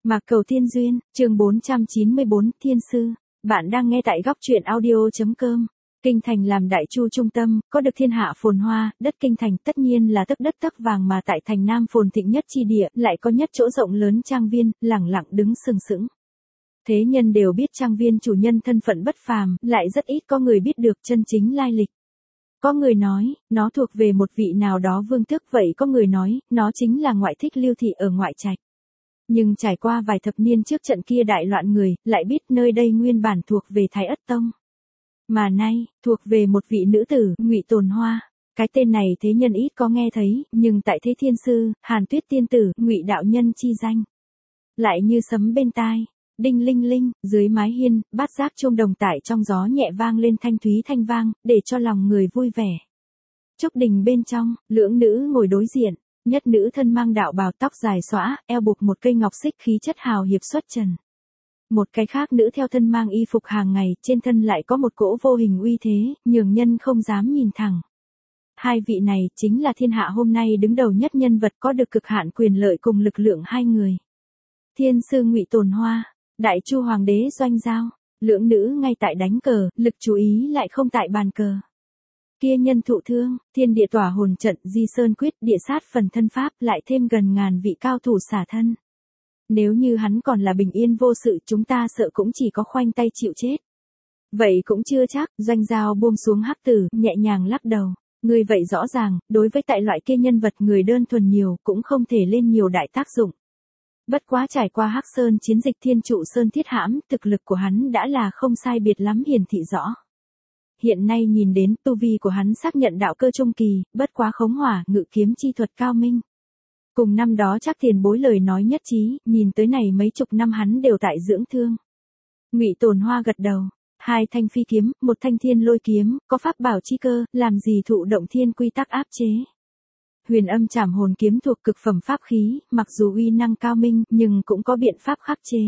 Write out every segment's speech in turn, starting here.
Mạc Cầu Tiên Duyên, chương 494, Thiên Sư. Bạn đang nghe tại góc truyện audio.com. Kinh thành làm đại chu trung tâm, có được thiên hạ phồn hoa, đất kinh thành tất nhiên là tấc đất tấc vàng, mà tại thành Nam phồn thịnh nhất chi địa, lại có nhất chỗ rộng lớn trang viên, lẳng lặng đứng sừng sững. Thế nhân đều biết trang viên chủ nhân thân phận bất phàm, lại rất ít có người biết được chân chính lai lịch. Có người nói, nó thuộc về một vị nào đó vương tước, vậy có người nói, nó chính là ngoại thích Lưu thị ở ngoại trạch. Nhưng trải qua vài thập niên trước trận kia đại loạn, người lại biết nơi đây nguyên bản thuộc về Thái Ất Tông, mà nay thuộc về một vị nữ tử, Ngụy Tồn Hoa. Cái tên này thế nhân ít có nghe thấy, nhưng tại thế Thiên Sư, Hàn Tuyết tiên tử, Ngụy đạo nhân chi danh lại như sấm bên tai. Đinh linh linh, dưới mái hiên, bát giác chuông đồng tại trong gió nhẹ vang lên thanh thúy thanh vang, để cho lòng người vui vẻ. Trúc đình bên trong, lưỡng nữ ngồi đối diện. Nhất nữ thân mang đạo bào, tóc dài xõa, eo buộc một cây ngọc xích, khí chất hào hiệp xuất trần. Một cái khác nữ theo thân mang y phục hàng ngày, trên thân lại có một cỗ vô hình uy thế, nhường nhân không dám nhìn thẳng. Hai vị này chính là thiên hạ hôm nay đứng đầu nhất nhân vật, có được cực hạn quyền lợi cùng lực lượng hai người. Thiên sư Ngụy Tồn Hoa, đại chu hoàng đế Doanh Giao. Lưỡng nữ ngay tại đánh cờ, lực chú ý lại không tại bàn cờ. Kia nhân thụ thương, thiên địa tỏa hồn trận, di sơn quyết, địa sát phần thân pháp, lại thêm gần ngàn vị cao thủ xả thân. Nếu như hắn còn là bình yên vô sự, chúng ta sợ cũng chỉ có khoanh tay chịu chết. Vậy cũng chưa chắc. Doanh Giao buông xuống hắc tử, nhẹ nhàng lắc đầu. Người vậy rõ ràng, đối với tại loại kia nhân vật người đơn thuần nhiều, cũng không thể lên nhiều đại tác dụng. Bất quá trải qua Hắc Sơn chiến dịch Thiên Trụ Sơn thiết hãm, thực lực của hắn đã là không sai biệt lắm hiển thị rõ. Hiện nay nhìn đến tu vi của hắn xác nhận đạo cơ trung kỳ, bất quá khống hỏa, ngự kiếm chi thuật cao minh. Cùng năm đó chắc tiền bối lời nói nhất trí, nhìn tới này mấy chục năm hắn đều tại dưỡng thương. Ngụy Tồn Hoa gật đầu, hai thanh phi kiếm, một thanh thiên lôi kiếm, có pháp bảo chi cơ, làm gì thụ động thiên quy tắc áp chế. Huyền âm trảm hồn kiếm thuộc cực phẩm pháp khí, mặc dù uy năng cao minh, nhưng cũng có biện pháp khắc chế.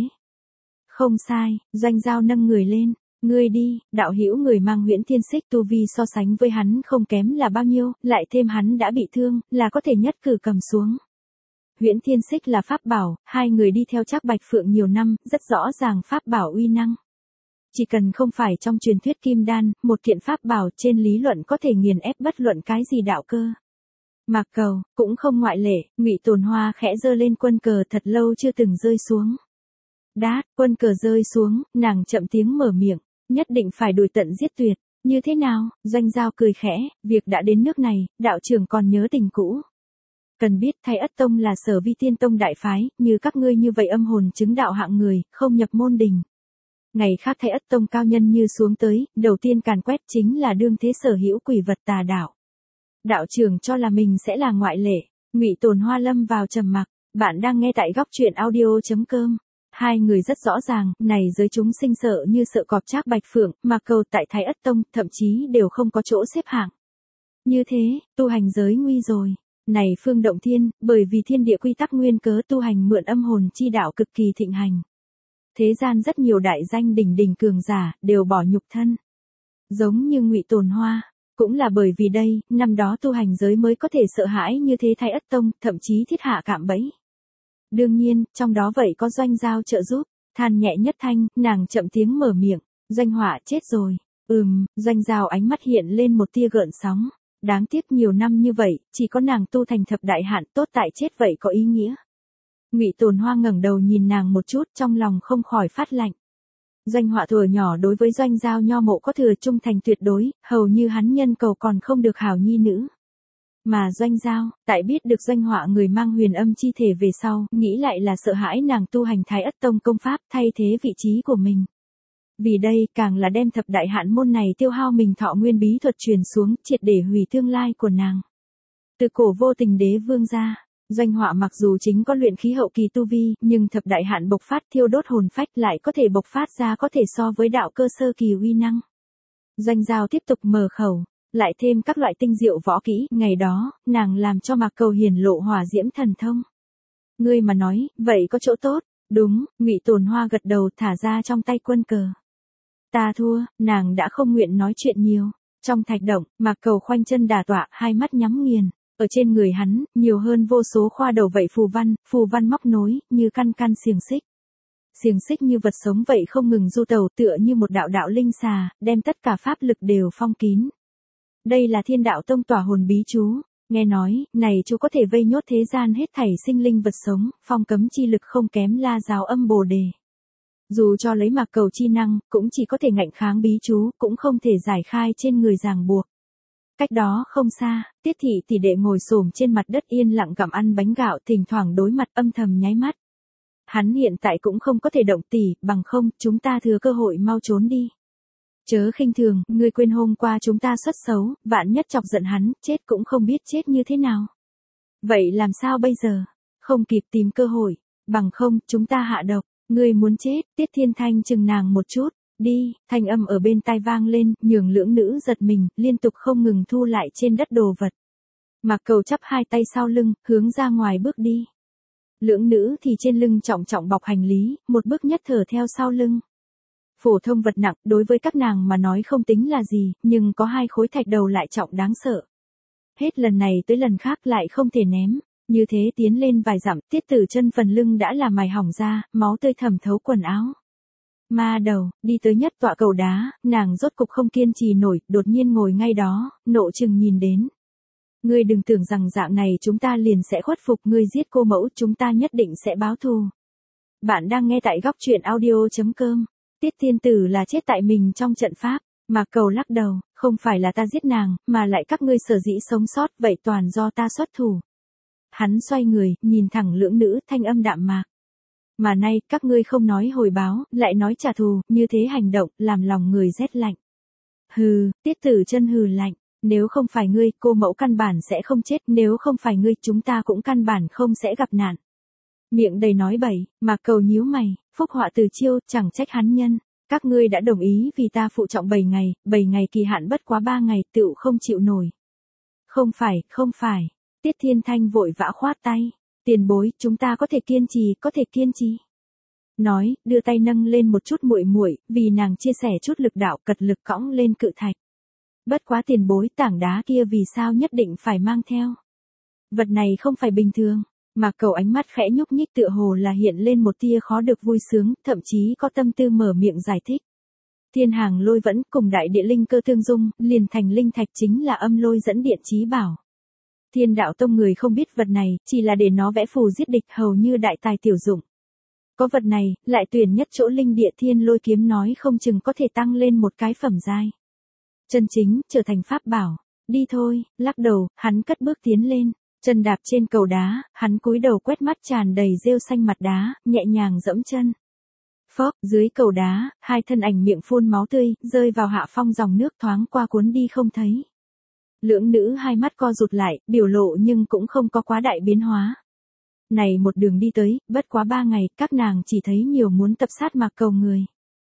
Không sai. Doanh Giao nâng người lên. Ngươi đi, đạo hữu người mang Huyễn Thiên Xích, tu vi so sánh với hắn không kém là bao nhiêu, lại thêm hắn đã bị thương, là có thể nhất cử cầm xuống. Huyễn Thiên Xích là pháp bảo, hai người đi theo Trác Bạch Phượng nhiều năm, rất rõ ràng pháp bảo uy năng. Chỉ cần không phải trong truyền thuyết kim đan, một kiện pháp bảo trên lý luận có thể nghiền ép bất luận cái gì đạo cơ. Mạc Cầu cũng không ngoại lệ. Ngụy Tồn Hoa khẽ giơ lên quân cờ, thật lâu chưa từng rơi xuống. Đát, quân cờ rơi xuống, nàng chậm tiếng mở miệng, nhất định phải đuổi tận giết tuyệt. Như thế nào? Doanh Giao cười khẽ, việc đã đến nước này, đạo trưởng còn nhớ tình cũ. Cần biết Thái Ất Tông là Sở Vi Tiên Tông đại phái, như các ngươi như vậy âm hồn chứng đạo hạng người, không nhập môn đình. Ngày khác Thái Ất Tông cao nhân như xuống tới, đầu tiên càn quét chính là đương thế sở hữu quỷ vật tà đạo. Đạo trưởng cho là mình sẽ là ngoại lệ. Ngụy Tồn Hoa lâm vào trầm mặc. Bạn đang nghe tại góc truyện audio.com. Hai người rất rõ ràng, này giới chúng sinh sợ như sợ cọp Trác Bạch Phượng, mà cầu tại Thái Ất Tông, thậm chí đều không có chỗ xếp hạng. Như thế, tu hành giới nguy rồi. Này Phương Động Thiên, bởi vì thiên địa quy tắc nguyên cớ, tu hành mượn âm hồn chi đạo cực kỳ thịnh hành. Thế gian rất nhiều đại danh đỉnh đỉnh cường giả, đều bỏ nhục thân. Giống như Ngụy Tồn Hoa. Cũng là bởi vì đây, năm đó tu hành giới mới có thể sợ hãi như thế Thái Ất Tông, thậm chí thiết hạ cạm bẫy. Đương nhiên, trong đó vậy có Doanh Giao trợ giúp. Than nhẹ nhất thanh, nàng chậm tiếng mở miệng. Doanh Họa chết rồi. Doanh Giao ánh mắt hiện lên một tia gợn sóng. Đáng tiếc nhiều năm như vậy, chỉ có nàng tu thành thập đại hạn, tốt tại chết vậy có ý nghĩa. Ngụy Tồn Hoa ngẩng đầu nhìn nàng một chút, trong lòng không khỏi phát lạnh. Doanh Họa thuở nhỏ đối với Doanh Giao nho mộ có thừa trung thành tuyệt đối, hầu như hắn nhân cầu còn không được hảo nhi nữ. Mà Doanh Giao, tại biết được Doanh Họa người mang huyền âm chi thể về sau, nghĩ lại là sợ hãi nàng tu hành Thái Ất Tông công pháp, thay thế vị trí của mình. Vì đây, càng là đem thập đại hạn môn này tiêu hao mình thọ nguyên bí thuật truyền xuống, triệt để hủy tương lai của nàng. Từ cổ vô tình đế vương ra, Doanh Họa mặc dù chính có luyện khí hậu kỳ tu vi, nhưng thập đại hạn bộc phát thiêu đốt hồn phách lại có thể bộc phát ra có thể so với đạo cơ sơ kỳ uy năng. Doanh Giao tiếp tục mở khẩu, lại thêm các loại tinh diệu võ kỹ, ngày đó, nàng làm cho Mạc Cầu hiển lộ hỏa diễm thần thông. Ngươi mà nói, vậy có chỗ tốt. Đúng. Ngụy Tồn Hoa gật đầu, thả ra trong tay quân cờ. Ta thua. Nàng đã không nguyện nói chuyện nhiều. Trong thạch động, Mạc Cầu khoanh chân đả tọa, hai mắt nhắm nghiền. Ở trên người hắn, nhiều hơn vô số khoa đầu vậy phù văn móc nối, như căn căn xiềng xích. Xiềng xích như vật sống vậy không ngừng du tẩu tựa như một đạo đạo linh xà, đem tất cả pháp lực đều phong kín. Đây là Thiên Đạo Tông tỏa hồn bí chú, nghe nói, này chú có thể vây nhốt thế gian hết thảy sinh linh vật sống, phong cấm chi lực không kém La Giáo Âm Bồ Đề. Dù cho lấy Mạc Cầu chi năng, cũng chỉ có thể ngạnh kháng bí chú, cũng không thể giải khai trên người ràng buộc. Cách đó không xa, Tiết Thị tỷ đệ ngồi xổm trên mặt đất yên lặng gặm ăn bánh gạo, thỉnh thoảng đối mặt âm thầm nháy mắt. Hắn hiện tại cũng không có thể động tỷ, bằng không, chúng ta thừa cơ hội mau trốn đi. Chớ khinh thường, ngươi quên hôm qua chúng ta xuất xấu, vạn nhất chọc giận hắn, chết cũng không biết chết như thế nào. Vậy làm sao bây giờ? Không kịp tìm cơ hội, bằng không, chúng ta hạ độc, ngươi muốn chết, Tiết Thiên Thanh chừng nàng một chút, đi, thanh âm ở bên tai vang lên, nhường lưỡng nữ giật mình, liên tục không ngừng thu lại trên đất đồ vật. Mạc Cầu chắp hai tay sau lưng, hướng ra ngoài bước đi. Lưỡng nữ thì trên lưng trọng trọng bọc hành lý, một bước nhất thở theo sau lưng. Phổ thông vật nặng, đối với các nàng mà nói không tính là gì, nhưng có hai khối thạch đầu lại trọng đáng sợ. Hết lần này tới lần khác lại không thể ném, như thế tiến lên vài dặm, Tiết Tử Chân phần lưng đã là mài hỏng ra, máu tươi thẩm thấu quần áo. Ma đầu, đi tới nhất tọa cầu đá, nàng rốt cục không kiên trì nổi, đột nhiên ngồi ngay đó, nộ trừng nhìn đến. Ngươi đừng tưởng rằng dạng này chúng ta liền sẽ khuất phục, ngươi giết cô mẫu chúng ta nhất định sẽ báo thù. Bạn đang nghe tại góc truyện audio.com. Tiết Tiên Tử là chết tại mình trong trận pháp, Mạc Cầu lắc đầu, không phải là ta giết nàng, mà lại các ngươi sở dĩ sống sót, vậy toàn do ta xuất thủ. Hắn xoay người, nhìn thẳng lưỡng nữ, thanh âm đạm mạc. Mà nay, các ngươi không nói hồi báo, lại nói trả thù, như thế hành động, làm lòng người rét lạnh. Hừ, Tiết Tử Chân hừ lạnh, nếu không phải ngươi, cô mẫu căn bản sẽ không chết, nếu không phải ngươi, chúng ta cũng căn bản không sẽ gặp nạn. Miệng đầy nói bậy, Mạc Cầu nhíu mày, phúc họa từ chiêu, chẳng trách hắn nhân. Các ngươi đã đồng ý vì ta phụ trọng 7 ngày kỳ hạn bất quá 3 ngày, tựu không chịu nổi. Không phải, Tiết Thiên Thanh vội vã khoát tay. Tiền bối, chúng ta có thể kiên trì. Nói, đưa tay nâng lên một chút muội muội, vì nàng chia sẻ chút lực đạo, cật lực cõng lên cự thạch. Bất quá tiền bối, tảng đá kia vì sao nhất định phải mang theo. Vật này không phải bình thường. Mạc Cầu ánh mắt khẽ nhúc nhích tựa hồ là hiện lên một tia khó được vui sướng, thậm chí có tâm tư mở miệng giải thích. Thiên hàng lôi vẫn cùng đại địa linh cơ tương dung, liền thành linh thạch chính là âm lôi dẫn điện chí bảo. Thiên Đạo Tông người không biết vật này, chỉ là để nó vẽ phù giết địch hầu như đại tài tiểu dụng. Có vật này, lại tuyển nhất chỗ linh địa thiên lôi kiếm nói không chừng có thể tăng lên một cái phẩm giai. Chân chính, trở thành pháp bảo. Đi thôi, lắc đầu, hắn cất bước tiến lên. Chân đạp trên cầu đá, hắn cúi đầu quét mắt tràn đầy rêu xanh mặt đá, nhẹ nhàng dẫm chân. Phốc, dưới cầu đá, hai thân ảnh miệng phun máu tươi, rơi vào hạ phong dòng nước thoáng qua cuốn đi không thấy. Lưỡng nữ hai mắt co rụt lại, biểu lộ nhưng cũng không có quá đại biến hóa. Này một đường đi tới, bất quá 3 ngày, các nàng chỉ thấy nhiều muốn tập sát Mạc Cầu người.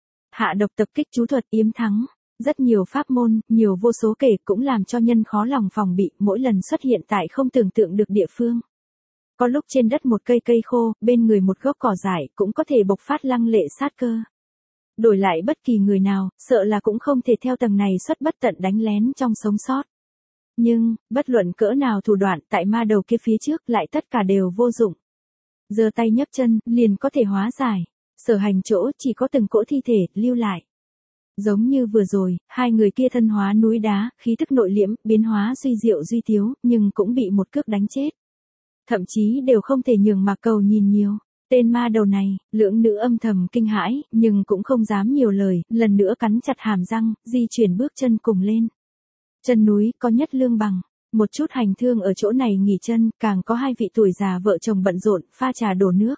Hạ độc tập kích chú thuật yếm thắng. Rất nhiều pháp môn, nhiều vô số kể cũng làm cho nhân khó lòng phòng bị, mỗi lần xuất hiện tại không tưởng tượng được địa phương. Có lúc trên đất một cây khô, bên người một gốc cỏ dại cũng có thể bộc phát lăng lệ sát cơ. Đổi lại bất kỳ người nào, sợ là cũng không thể theo tầng này xuất bất tận đánh lén trong sống sót. Nhưng, bất luận cỡ nào thủ đoạn tại ma đầu kia phía trước lại tất cả đều vô dụng. Giơ tay nhấc chân, liền có thể hóa giải. Sở hành chỗ chỉ có từng cỗ thi thể, lưu lại. Giống như vừa rồi, hai người kia thân hóa núi đá, khí tức nội liễm, biến hóa suy diệu duy tiếu, nhưng cũng bị một cước đánh chết. Thậm chí đều không thể nhường Mạc Cầu nhìn nhiều. Tên ma đầu này, lưỡng nữ âm thầm kinh hãi, nhưng cũng không dám nhiều lời, lần nữa cắn chặt hàm răng, di chuyển bước chân cùng lên. Chân núi có nhất lương bằng, một chút hành thương ở chỗ này nghỉ chân, càng có hai vị tuổi già vợ chồng bận rộn, pha trà đổ nước.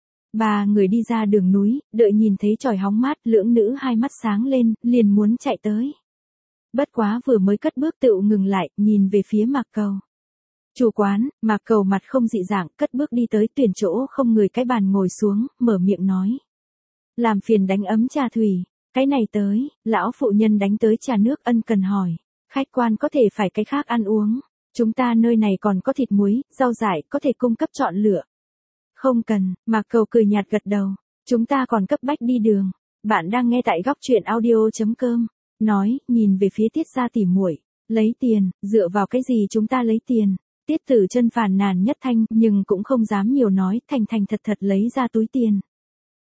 3 người đi ra đường núi, đợi nhìn thấy chòi hóng mát, lưỡng nữ hai mắt sáng lên, liền muốn chạy tới. Bất quá vừa mới cất bước tựu ngừng lại, nhìn về phía Mạc Cầu. Chủ quán, Mạc Cầu mặt không dị dạng, cất bước đi tới tuyển chỗ không người cái bàn ngồi xuống, mở miệng nói. Làm phiền đánh ấm trà thủy, cái này tới, lão phụ nhân đánh tới trà nước ân cần hỏi. Khách quan có thể phải cái khác ăn uống, chúng ta nơi này còn có thịt muối, rau dại, có thể cung cấp chọn lựa. Không cần, Mạc Cầu cười nhạt gật đầu, chúng ta còn cấp bách đi đường. Bạn đang nghe tại góc truyện audio.com, nói, nhìn về phía Tiết gia tỉ muội, lấy tiền, dựa vào cái gì chúng ta lấy tiền. Tiết Tử Chân phàn nàn nhất thanh, nhưng cũng không dám nhiều nói, thành thật lấy ra túi tiền.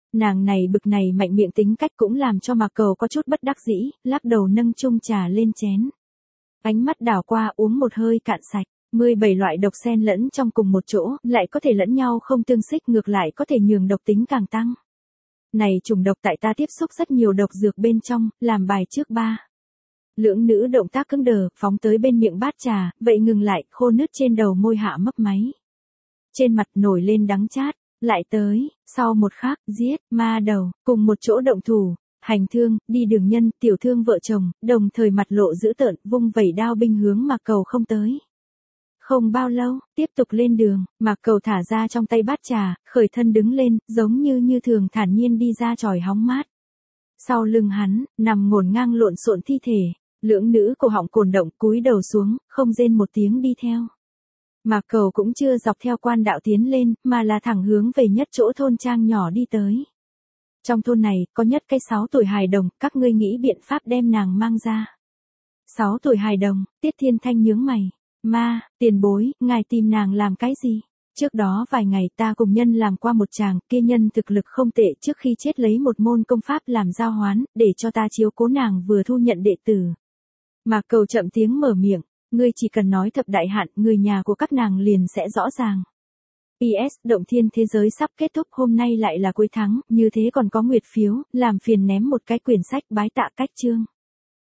Nàng này bực này mạnh miệng tính cách cũng làm cho Mạc Cầu có chút bất đắc dĩ, lắc đầu nâng chung trà lên chén. Ánh mắt đảo qua uống một hơi cạn sạch. 17 loại độc xen lẫn trong cùng một chỗ, lại có thể lẫn nhau không tương xích, ngược lại có thể nhường độc tính càng tăng. Này trùng độc tại ta tiếp xúc rất nhiều độc dược bên trong, làm bài trước ba. Lưỡng nữ động tác cứng đờ, phóng tới bên miệng bát trà, vậy ngừng lại, khô nứt trên đầu môi hạ mấp máy. Trên mặt nổi lên đắng chát, lại tới, sau một khắc, giết, ma đầu, cùng một chỗ động thủ, hành thương, đi đường nhân, tiểu thương vợ chồng, đồng thời mặt lộ dữ tợn, vung vẩy đao binh hướng Mạc Cầu không tới. Không bao lâu, tiếp tục lên đường, Mạc Cầu thả ra trong tay bát trà, khởi thân đứng lên, giống như thường thản nhiên đi ra chòi hóng mát. Sau lưng hắn, nằm ngổn ngang lộn xộn thi thể, lưỡng nữ cổ họng cồn động cúi đầu xuống, không rên một tiếng đi theo. Mạc Cầu cũng chưa dọc theo quan đạo tiến lên, mà là thẳng hướng về nhất chỗ thôn trang nhỏ đi tới. Trong thôn này, có nhất cái 6 tuổi hài đồng, các ngươi nghĩ biện pháp đem nàng mang ra. 6 tuổi hài đồng, Tiết Thiên Thanh nhướng mày. Ma, tiền bối, ngài tìm nàng làm cái gì? Trước đó vài ngày ta cùng nhân làm qua một chàng, kia nhân thực lực không tệ, trước khi chết lấy một môn công pháp làm giao hoán, để cho ta chiếu cố nàng vừa thu nhận đệ tử. Mạc Cầu chậm tiếng mở miệng, ngươi chỉ cần nói thập đại hạn, người nhà của các nàng liền sẽ rõ ràng. PS, động thiên thế giới sắp kết thúc, hôm nay lại là cuối tháng, như thế còn có nguyệt phiếu, làm phiền ném một cái quyển sách bái tạ cách chương.